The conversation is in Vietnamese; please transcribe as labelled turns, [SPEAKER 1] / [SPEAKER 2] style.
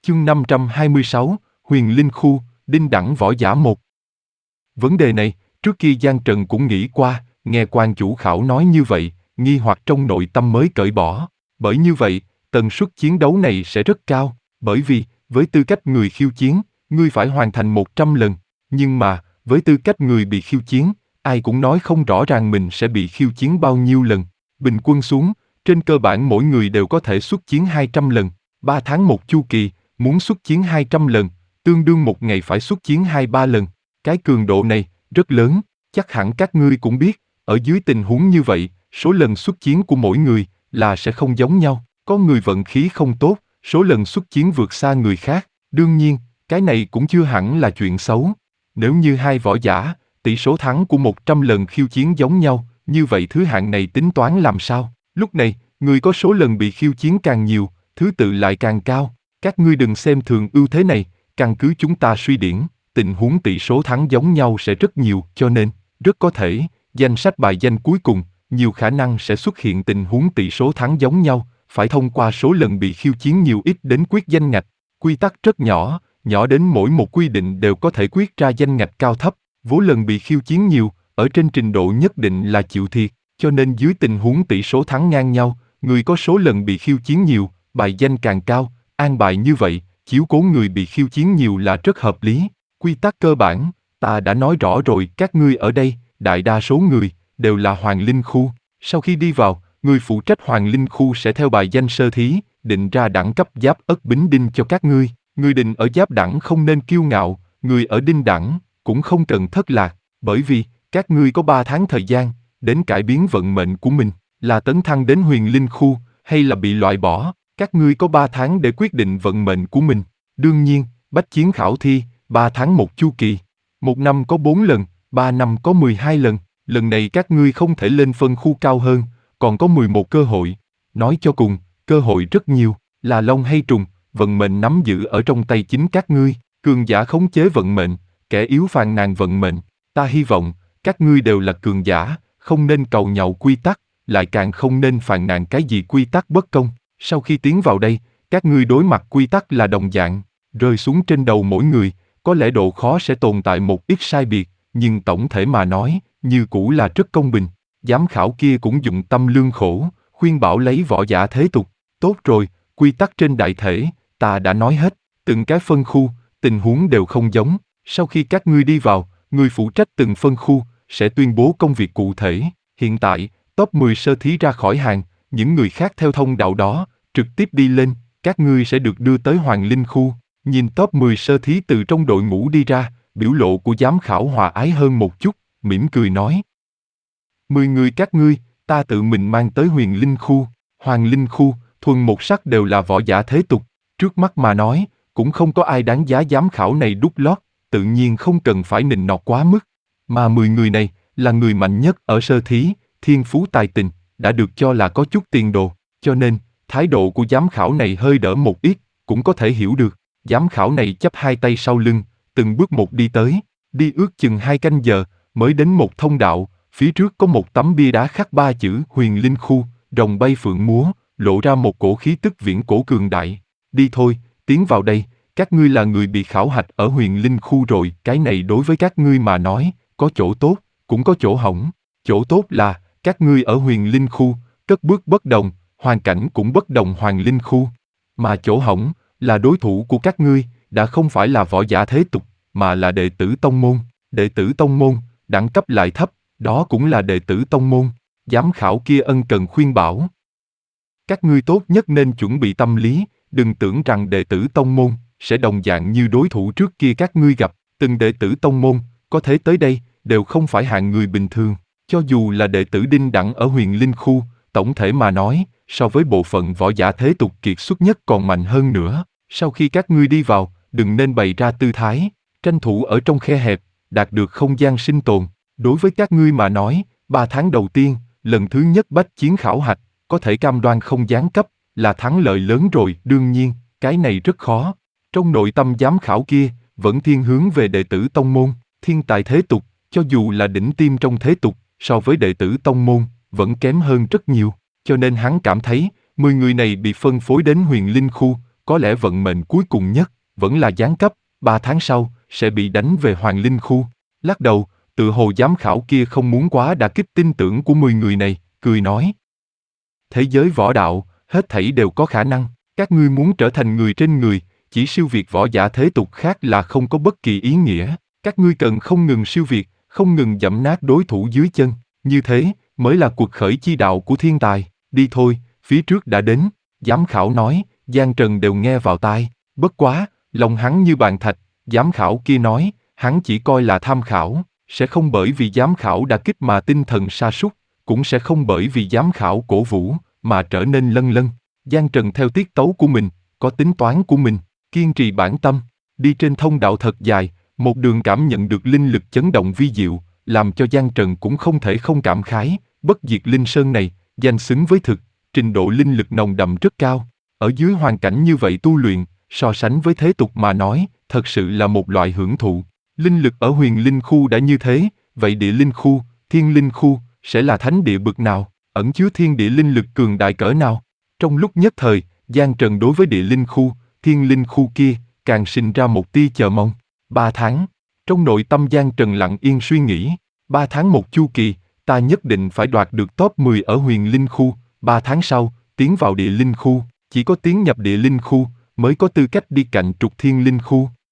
[SPEAKER 1] Chương 526, Huyền Linh Khu, Đinh Đẳng Võ Giả 1. Vấn đề này, trước kia Giang Trần cũng nghĩ qua, nghe quan chủ khảo nói như vậy, nghi hoặc trong nội tâm mới cởi bỏ. Bởi như vậy, tần suất chiến đấu này sẽ rất cao, bởi vì, với tư cách người khiêu chiến, ngươi phải hoàn thành 100 lần, nhưng mà, với tư cách người bị khiêu chiến, ai cũng nói không rõ ràng mình sẽ bị khiêu chiến bao nhiêu lần. Bình quân xuống, trên cơ bản mỗi người đều có thể xuất chiến 200 lần, 3 tháng một chu kỳ, muốn xuất chiến 200 lần, tương đương một ngày phải xuất chiến 2-3 lần. Cái cường độ này, rất lớn, chắc hẳn các ngươi cũng biết, ở dưới tình huống như vậy, số lần xuất chiến của mỗi người là sẽ không giống nhau. Có người vận khí không tốt, số lần xuất chiến vượt xa người khác. Đương nhiên, cái này cũng chưa hẳn là chuyện xấu. Nếu như hai võ giả, tỷ số thắng của 100 lần khiêu chiến giống nhau, như vậy thứ hạng này tính toán làm sao? Lúc này, người có số lần bị khiêu chiến càng nhiều, thứ tự lại càng cao. Các ngươi đừng xem thường ưu thế này, căn cứ chúng ta suy điển, tình huống tỷ số thắng giống nhau sẽ rất nhiều, cho nên, rất có thể, danh sách bài danh cuối cùng, nhiều khả năng sẽ xuất hiện tình huống tỷ số thắng giống nhau, phải thông qua số lần bị khiêu chiến nhiều ít đến quyết danh ngạch. Quy tắc rất nhỏ, nhỏ đến mỗi một quy định đều có thể quyết ra danh ngạch cao thấp, vố lần bị khiêu chiến nhiều, ở trên trình độ nhất định là chịu thiệt, cho nên dưới tình huống tỷ số thắng ngang nhau, người có số lần bị khiêu chiến nhiều, bài danh càng cao, an bài như vậy, chiếu cố người bị khiêu chiến nhiều là rất hợp lý. Quy tắc cơ bản, ta đã nói rõ rồi, các ngươi ở đây, đại đa số người, đều là Hoàng Linh Khu. Sau khi đi vào, người phụ trách Hoàng Linh Khu sẽ theo bài danh sơ thí, định ra đẳng cấp giáp Ất Bính Đinh cho các ngươi. Người định ở giáp đẳng không nên kiêu ngạo, người ở đinh đẳng, cũng không cần thất lạc, bởi vì, các ngươi có 3 tháng thời gian, đến cải biến vận mệnh của mình, là tấn thăng đến Huyền Linh Khu, hay là bị loại bỏ. Các ngươi có 3 tháng để quyết định vận mệnh của mình. Đương nhiên, bách chiến khảo thi, 3 tháng một chu kỳ. 1 năm có 4 lần, 3 năm có 12 lần. Lần này các ngươi không thể lên phân khu cao hơn, còn có 11 cơ hội. Nói cho cùng, cơ hội rất nhiều, là long hay trùng, vận mệnh nắm giữ ở trong tay chính các ngươi. Cường giả khống chế vận mệnh, kẻ yếu phàn nàn vận mệnh. Ta hy vọng, các ngươi đều là cường giả, không nên cầu nhậu quy tắc, lại càng không nên phàn nàn cái gì quy tắc bất công. Sau khi tiến vào đây, các ngươi đối mặt quy tắc là đồng dạng, rơi xuống trên đầu mỗi người, có lẽ độ khó sẽ tồn tại một ít sai biệt, nhưng tổng thể mà nói, như cũ là rất công bình. Giám khảo kia cũng dụng tâm lương khổ, khuyên bảo lấy võ giả thế tục. Tốt rồi, quy tắc trên đại thể, ta đã nói hết, từng cái phân khu, tình huống đều không giống. Sau khi các ngươi đi vào, người phụ trách từng phân khu, sẽ tuyên bố công việc cụ thể. Hiện tại, top 10 sơ thí ra khỏi hàng, những người khác theo thông đạo đó, trực tiếp đi lên, các ngươi sẽ được đưa tới Hoàng Linh Khu. Nhìn top 10 sơ thí từ trong đội ngũ đi ra, biểu lộ của giám khảo hòa ái hơn một chút, mỉm cười nói. 10 người các ngươi, ta tự mình mang tới Huyền Linh Khu. Hoàng Linh Khu, thuần một sắc đều là võ giả thế tục. Trước mắt mà nói, cũng không có ai đáng giá giám khảo này đút lót, tự nhiên không cần phải nịnh nọt quá mức. Mà 10 người này, là người mạnh nhất ở sơ thí, thiên phú tài tình, đã được cho là có chút tiền đồ, cho nên, thái độ của giám khảo này hơi đỡ một ít, cũng có thể hiểu được. Giám khảo này chắp hai tay sau lưng, từng bước một đi tới, đi ước chừng 2 canh giờ, mới đến một thông đạo, phía trước có một tấm bia đá khắc 3 chữ Huyền Linh Khu, rồng bay phượng múa, lộ ra một cổ khí tức viễn cổ cường đại. Đi thôi, tiến vào đây, các ngươi là người bị khảo hạch ở Huyền Linh Khu rồi, cái này đối với các ngươi mà nói, có chỗ tốt, cũng có chỗ hỏng. Chỗ tốt là, các ngươi ở Huyền Linh Khu, cất bước bất đồng, hoàn cảnh cũng bất đồng Hoàng Linh Khu. Mà chỗ hỏng, là đối thủ của các ngươi, đã không phải là võ giả thế tục, mà là đệ tử tông môn. Đệ tử tông môn, đẳng cấp lại thấp, đó cũng là đệ tử tông môn. Giám khảo kia ân cần khuyên bảo. Các ngươi tốt nhất nên chuẩn bị tâm lý, đừng tưởng rằng đệ tử tông môn, sẽ đồng dạng như đối thủ trước kia các ngươi gặp. Từng đệ tử tông môn, có thể tới đây, đều không phải hạng người bình thường. Cho dù là đệ tử đinh đẳng ở Huyền Linh Khu, tổng thể mà nói, so với bộ phận võ giả thế tục kiệt xuất nhất còn mạnh hơn nữa. Sau khi các ngươi đi vào, đừng nên bày ra tư thái, tranh thủ ở trong khe hẹp, đạt được không gian sinh tồn. Đối với các ngươi mà nói, 3 tháng đầu tiên, lần thứ nhất bách chiến khảo hạch, có thể cam đoan không giáng cấp, là thắng lợi lớn rồi. Đương nhiên, cái này rất khó. Trong nội tâm giám khảo kia, vẫn thiên hướng về đệ tử tông môn, thiên tài thế tục, cho dù là đỉnh tiêm trong thế tục, so với đệ tử tông môn, vẫn kém hơn rất nhiều. Cho nên hắn cảm thấy, 10 người này bị phân phối đến Huyền Linh Khu, có lẽ vận mệnh cuối cùng nhất, vẫn là giáng cấp, 3 tháng sau, sẽ bị đánh về Hoàng Linh Khu. Lắc đầu, tự hồ giám khảo kia không muốn quá đả kích tin tưởng của 10 người này, cười nói. Thế giới võ đạo, hết thảy đều có khả năng, các ngươi muốn trở thành người trên người, chỉ siêu việt võ giả thế tục khác là không có bất kỳ ý nghĩa, các ngươi cần không ngừng siêu việt, không ngừng dẫm nát đối thủ dưới chân, như thế mới là cuộc khởi chi đạo của thiên tài, đi thôi, phía trước đã đến, giám khảo nói, Giang Trần đều nghe vào tai, bất quá, lòng hắn như bàn thạch, giám khảo kia nói, hắn chỉ coi là tham khảo, sẽ không bởi vì giám khảo đả kích mà tinh thần sa sút, cũng sẽ không bởi vì giám khảo cổ vũ mà trở nên lân lân. Giang Trần theo tiết tấu của mình, có tính toán của mình, kiên trì bản tâm, đi trên thông đạo thật dài, một đường cảm nhận được linh lực chấn động vi diệu, làm cho Giang Trần cũng không thể không cảm khái, bất diệt linh sơn này, danh xứng với thực, trình độ linh lực nồng đậm rất cao. Ở dưới hoàn cảnh như vậy tu luyện, so sánh với thế tục mà nói, thật sự là một loại hưởng thụ. Linh lực ở huyền linh khu đã như thế, vậy địa linh khu, thiên linh khu, sẽ là thánh địa bực nào, ẩn chứa thiên địa linh lực cường đại cỡ nào. Trong lúc nhất thời, Giang Trần đối với địa linh khu, thiên linh khu kia, càng sinh ra một tia chờ mong. 3 tháng, trong nội tâm Giang Trần lặng yên suy nghĩ, 3 tháng một chu kỳ, ta nhất định phải đoạt được top 10 ở huyền linh khu, 3 tháng sau, tiến vào địa linh khu, chỉ có tiến nhập địa linh khu, mới có tư cách đi cạnh trục thiên linh khu.